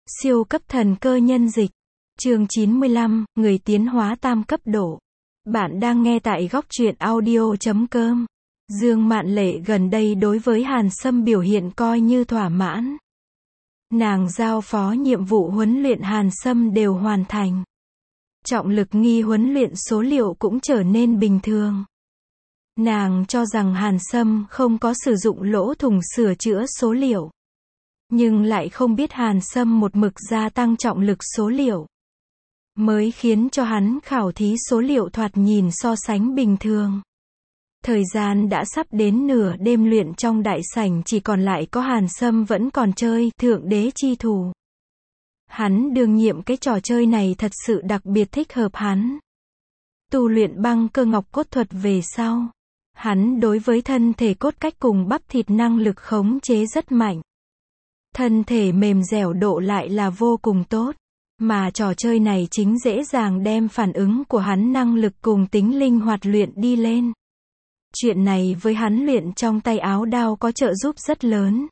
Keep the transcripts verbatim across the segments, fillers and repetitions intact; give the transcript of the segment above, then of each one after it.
Siêu cấp thần cơ nhân dịch. Chương chín mươi lăm, người tiến hóa tam cấp độ. Bạn đang nghe tại góc truyện audio chấm com. Dương Mạn Lệ gần đây đối với Hàn Sâm biểu hiện coi như thỏa mãn. Nàng giao phó nhiệm vụ huấn luyện Hàn Sâm đều hoàn thành. Trọng lực nghi huấn luyện số liệu cũng trở nên bình thường. Nàng cho rằng Hàn Sâm không có sử dụng lỗ thủng sửa chữa số liệu. Nhưng lại không biết Hàn Sâm một mực gia tăng trọng lực số liệu. Mới khiến cho hắn khảo thí số liệu thoạt nhìn so sánh bình thường. Thời gian đã sắp đến nửa đêm, luyện trong đại sảnh chỉ còn lại có Hàn Sâm vẫn còn chơi Thượng Đế Chi Thủ. Hắn đương nhiệm cái trò chơi này thật sự đặc biệt thích hợp hắn. Tu luyện băng cơ ngọc cốt thuật về sau, hắn đối với thân thể cốt cách cùng bắp thịt năng lực khống chế rất mạnh. Thân thể mềm dẻo độ lại là vô cùng tốt. Mà trò chơi này chính dễ dàng đem phản ứng của hắn năng lực cùng tính linh hoạt luyện đi lên. Chuyện này với hắn luyện trong tay áo đao có trợ giúp rất lớn.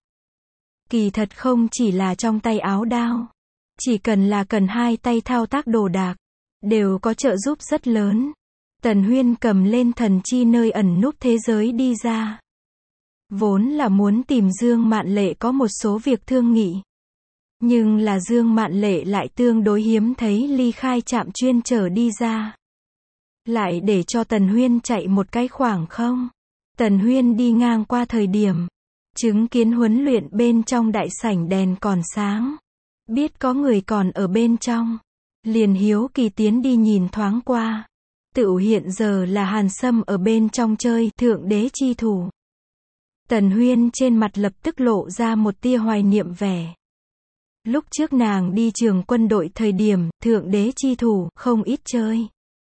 Kỳ thật không chỉ là trong tay áo đao. Chỉ cần là cần hai tay thao tác đồ đạc, đều có trợ giúp rất lớn. Tần Huyên cầm lên thần chi nơi ẩn núp thế giới đi ra. Vốn là muốn tìm Dương Mạn Lệ có một số việc thương nghị. Nhưng là Dương Mạn Lệ lại tương đối hiếm thấy ly khai trạm chuyên trở đi ra. Lại để cho Tần Huyên chạy một cái khoảng không. Tần Huyên đi ngang qua thời điểm, chứng kiến huấn luyện bên trong đại sảnh đèn còn sáng. Biết có người còn ở bên trong. Liền hiếu kỳ tiến đi nhìn thoáng qua. Tựu hiện giờ là Hàn Sâm ở bên trong chơi Thượng Đế Chi Thủ. Tần Huyên trên mặt lập tức lộ ra một tia hoài niệm vẻ. Lúc trước nàng đi trường quân đội thời điểm, Thượng Đế Chi Thủ, không ít chơi.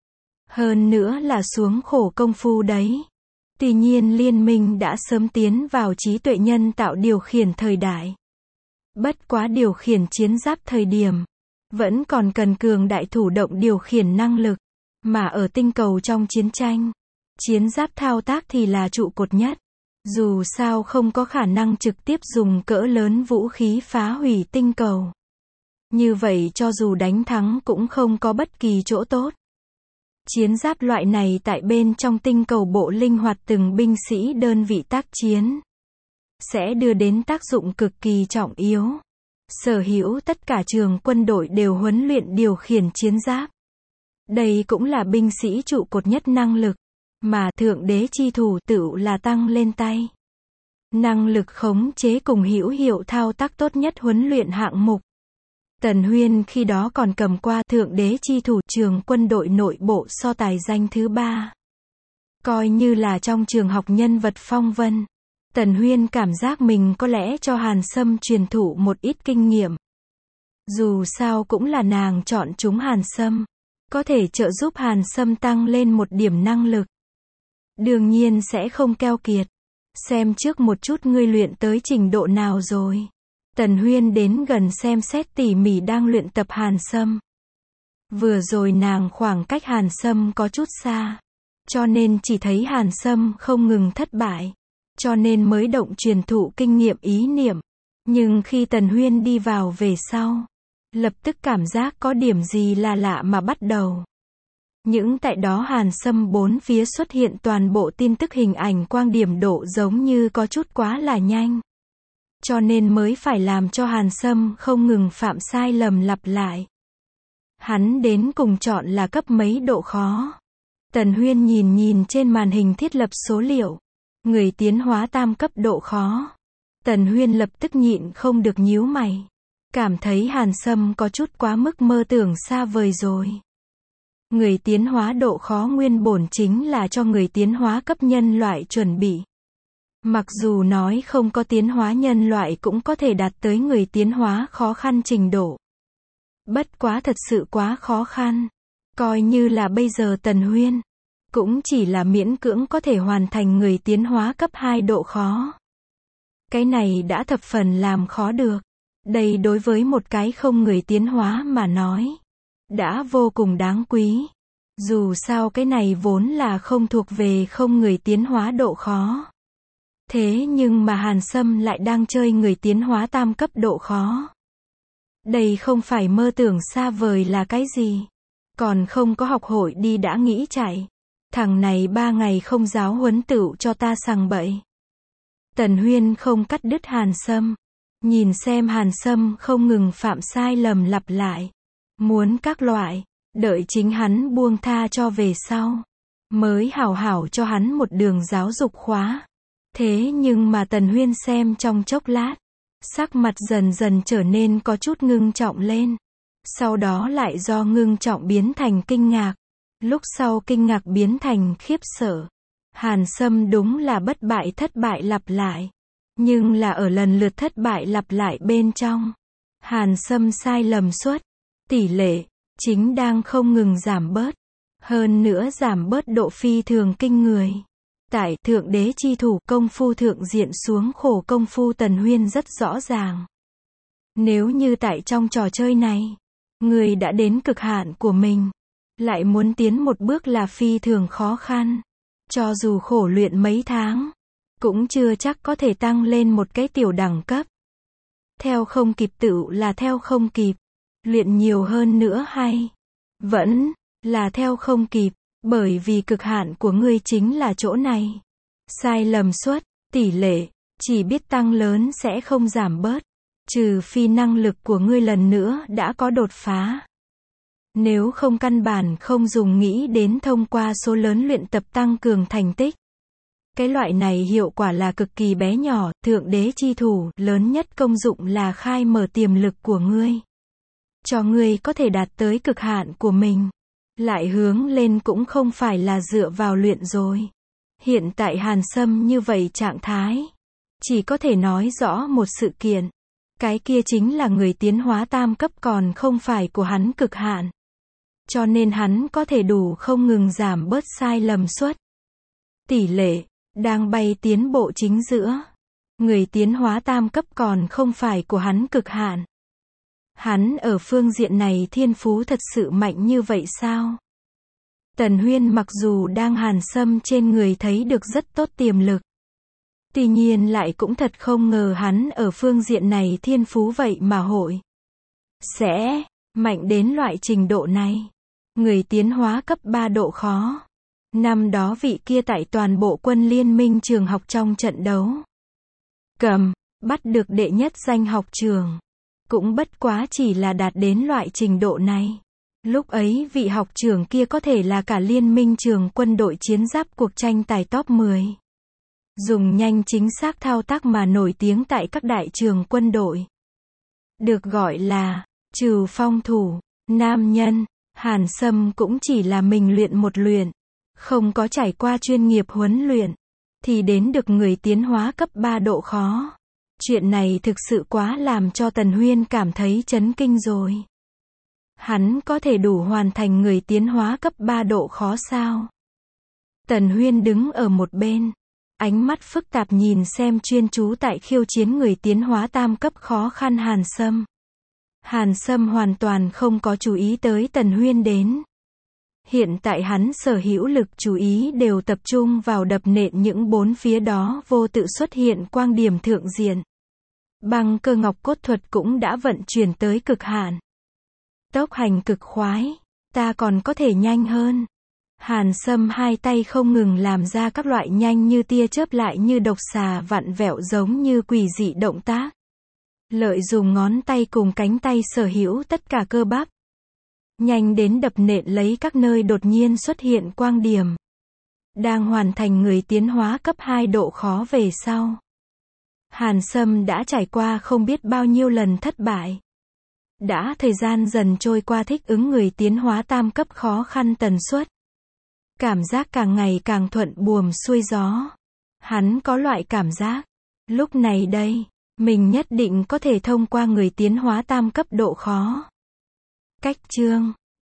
Hơn nữa là xuống khổ công phu đấy. Tuy nhiên liên minh đã sớm tiến vào trí tuệ nhân tạo điều khiển thời đại. Bất quá điều khiển chiến giáp thời điểm, vẫn còn cần cường đại thủ động điều khiển năng lực. Mà ở tinh cầu trong chiến tranh, chiến giáp thao tác thì là trụ cột nhất. Dù sao không có khả năng trực tiếp dùng cỡ lớn vũ khí phá hủy tinh cầu. Như vậy cho dù đánh thắng cũng không có bất kỳ chỗ tốt. Chiến giáp loại này tại bên trong tinh cầu bộ linh hoạt từng binh sĩ đơn vị tác chiến. Sẽ đưa đến tác dụng cực kỳ trọng yếu. Sở hữu tất cả trường quân đội đều huấn luyện điều khiển chiến giáp. Đây cũng là binh sĩ trụ cột nhất năng lực. Mà Thượng Đế Chi Thủ tựu là tăng lên tay. Năng lực khống chế cùng hữu hiệu thao tác tốt nhất huấn luyện hạng mục. Tần Huyên khi đó còn cầm qua Thượng Đế Chi Thủ trường quân đội nội bộ so tài danh thứ ba. Coi như là trong trường học nhân vật phong vân. Tần Huyên cảm giác mình có lẽ cho Hàn Sâm truyền thụ một ít kinh nghiệm. Dù sao cũng là nàng chọn chúng Hàn Sâm. Có thể trợ giúp Hàn Sâm tăng lên một điểm năng lực. Đương nhiên sẽ không keo kiệt. Xem trước một chút ngươi luyện tới trình độ nào rồi. Tần Huyên đến gần xem xét tỉ mỉ đang luyện tập Hàn Sâm. Vừa rồi nàng khoảng cách Hàn Sâm có chút xa. Cho nên chỉ thấy Hàn Sâm không ngừng thất bại. Cho nên mới động truyền thụ kinh nghiệm ý niệm. Nhưng khi Tần Huyên đi vào về sau, lập tức cảm giác có điểm gì là lạ mà bắt đầu. Những tại đó Hàn Sâm bốn phía xuất hiện toàn bộ tin tức hình ảnh quang điểm độ giống như có chút quá là nhanh. Cho nên mới phải làm cho Hàn Sâm không ngừng phạm sai lầm lặp lại. Hắn đến cùng chọn là cấp mấy độ khó. Tần Huyên nhìn nhìn trên màn hình thiết lập số liệu. Người tiến hóa tam cấp độ khó. Tần Huyên lập tức nhịn không được nhíu mày. Cảm thấy Hàn Sâm có chút quá mức mơ tưởng xa vời rồi. Người tiến hóa độ khó nguyên bổn chính là cho người tiến hóa cấp nhân loại chuẩn bị. Mặc dù nói không có tiến hóa nhân loại cũng có thể đạt tới người tiến hóa khó khăn trình độ. Bất quá thật sự quá khó khăn. Coi như là bây giờ Tần Huyên, cũng chỉ là miễn cưỡng có thể hoàn thành người tiến hóa cấp hai độ khó. Cái này đã thập phần làm khó được. Đây đối với một cái không người tiến hóa mà nói, đã vô cùng đáng quý. Dù sao cái này vốn là không thuộc về không người tiến hóa độ khó. Thế nhưng mà Hàn Sâm lại đang chơi người tiến hóa tam cấp độ khó. Đây không phải mơ tưởng xa vời là cái gì. Còn không có học hội đi đã nghĩ chạy. Thằng này ba ngày không giáo huấn tựu cho ta sằng bậy. Tần Huyên không cắt đứt Hàn Sâm. Nhìn xem Hàn Sâm không ngừng phạm sai lầm lặp lại. Muốn các loại, đợi chính hắn buông tha cho về sau. Mới hảo hảo cho hắn một đường giáo dục khóa. Thế nhưng mà Tần Huyên xem trong chốc lát. Sắc mặt dần dần trở nên có chút ngưng trọng lên. Sau đó lại do ngưng trọng biến thành kinh ngạc. Lúc sau kinh ngạc biến thành khiếp sợ. Hàn Sâm đúng là bất bại thất bại lặp lại. Nhưng là ở lần lượt thất bại lặp lại bên trong. Hàn Sâm sai lầm suất. Tỷ lệ, chính đang không ngừng giảm bớt. Hơn nữa giảm bớt độ phi thường kinh người. Tại thượng đế chi thủ công phu thượng diện xuống khổ công phu Tần Huyên rất rõ ràng. Nếu như tại trong trò chơi này, người đã đến cực hạn của mình, lại muốn tiến một bước là phi thường khó khăn. Cho dù khổ luyện mấy tháng, cũng chưa chắc có thể tăng lên một cái tiểu đẳng cấp. Theo không kịp tựu là theo không kịp. Luyện nhiều hơn nữa hay vẫn là theo không kịp, bởi vì cực hạn của ngươi chính là chỗ này. Sai lầm suất, tỷ lệ, chỉ biết tăng lớn sẽ không giảm bớt. Trừ phi năng lực của ngươi lần nữa đã có đột phá. Nếu không căn bản không dùng nghĩ đến thông qua số lớn luyện tập tăng cường thành tích. Cái loại này hiệu quả là cực kỳ bé nhỏ, thượng đế chi thủ, lớn nhất công dụng là khai mở tiềm lực của ngươi. Cho ngươi có thể đạt tới cực hạn của mình. Lại hướng lên cũng không phải là dựa vào luyện rồi. Hiện tại Hàn Sâm như vậy trạng thái. Chỉ có thể nói rõ một sự kiện. Cái kia chính là người tiến hóa tam cấp còn không phải của hắn cực hạn. Cho nên hắn có thể đủ không ngừng giảm bớt sai lầm suất. Tỷ lệ, đang bay tiến bộ chính giữa. Người tiến hóa tam cấp còn không phải của hắn cực hạn. Hắn ở phương diện này thiên phú thật sự mạnh như vậy sao? Tần Huyên mặc dù đang Hàn Sâm trên người thấy được rất tốt tiềm lực. Tuy nhiên lại cũng thật không ngờ hắn ở phương diện này thiên phú vậy mà hội. Sẽ mạnh đến loại trình độ này. Người tiến hóa cấp ba độ khó. Năm đó vị kia tại toàn bộ quân liên minh trường học trong trận đấu. Cầm, bắt được đệ nhất danh học trường. Cũng bất quá chỉ là đạt đến loại trình độ này. Lúc ấy vị học trưởng kia có thể là cả liên minh trường quân đội chiến giáp cuộc tranh tài top mười. Dùng nhanh chính xác thao tác mà nổi tiếng tại các đại trường quân đội. Được gọi là, trừ phong thủ, nam nhân, Hàn Sâm cũng chỉ là mình luyện một luyện. Không có trải qua chuyên nghiệp huấn luyện. Thì đến được người tiến hóa cấp ba độ khó. Chuyện này thực sự quá làm cho Tần Huyên cảm thấy chấn kinh rồi. Hắn có thể đủ hoàn thành người tiến hóa cấp ba độ khó sao? Tần Huyên đứng ở một bên. Ánh mắt phức tạp nhìn xem chuyên chú tại khiêu chiến người tiến hóa tam cấp khó khăn Hàn Sâm. Hàn Sâm hoàn toàn không có chú ý tới Tần Huyên đến. Hiện tại hắn sở hữu lực chú ý đều tập trung vào đập nện những bốn phía đó vô tự xuất hiện quang điểm thượng diện. Băng cơ ngọc cốt thuật cũng đã vận chuyển tới cực hạn. Tốc hành cực khoái, ta còn có thể nhanh hơn. Hàn Sâm hai tay không ngừng làm ra các loại nhanh như tia chớp lại như độc xà vặn vẹo giống như quỷ dị động tác. Lợi dùng ngón tay cùng cánh tay sở hữu tất cả cơ bắp. Nhanh đến đập nện lấy các nơi đột nhiên xuất hiện quang điểm. Đang hoàn thành người tiến hóa cấp hai độ khó về sau. Hàn Sâm đã trải qua không biết bao nhiêu lần thất bại. Đã thời gian dần trôi qua thích ứng người tiến hóa tam cấp khó khăn tần suất. Cảm giác càng ngày càng thuận buồm xuôi gió. Hắn có loại cảm giác. Lúc này đây, mình nhất định có thể thông qua người tiến hóa tam cấp độ khó. Cách chương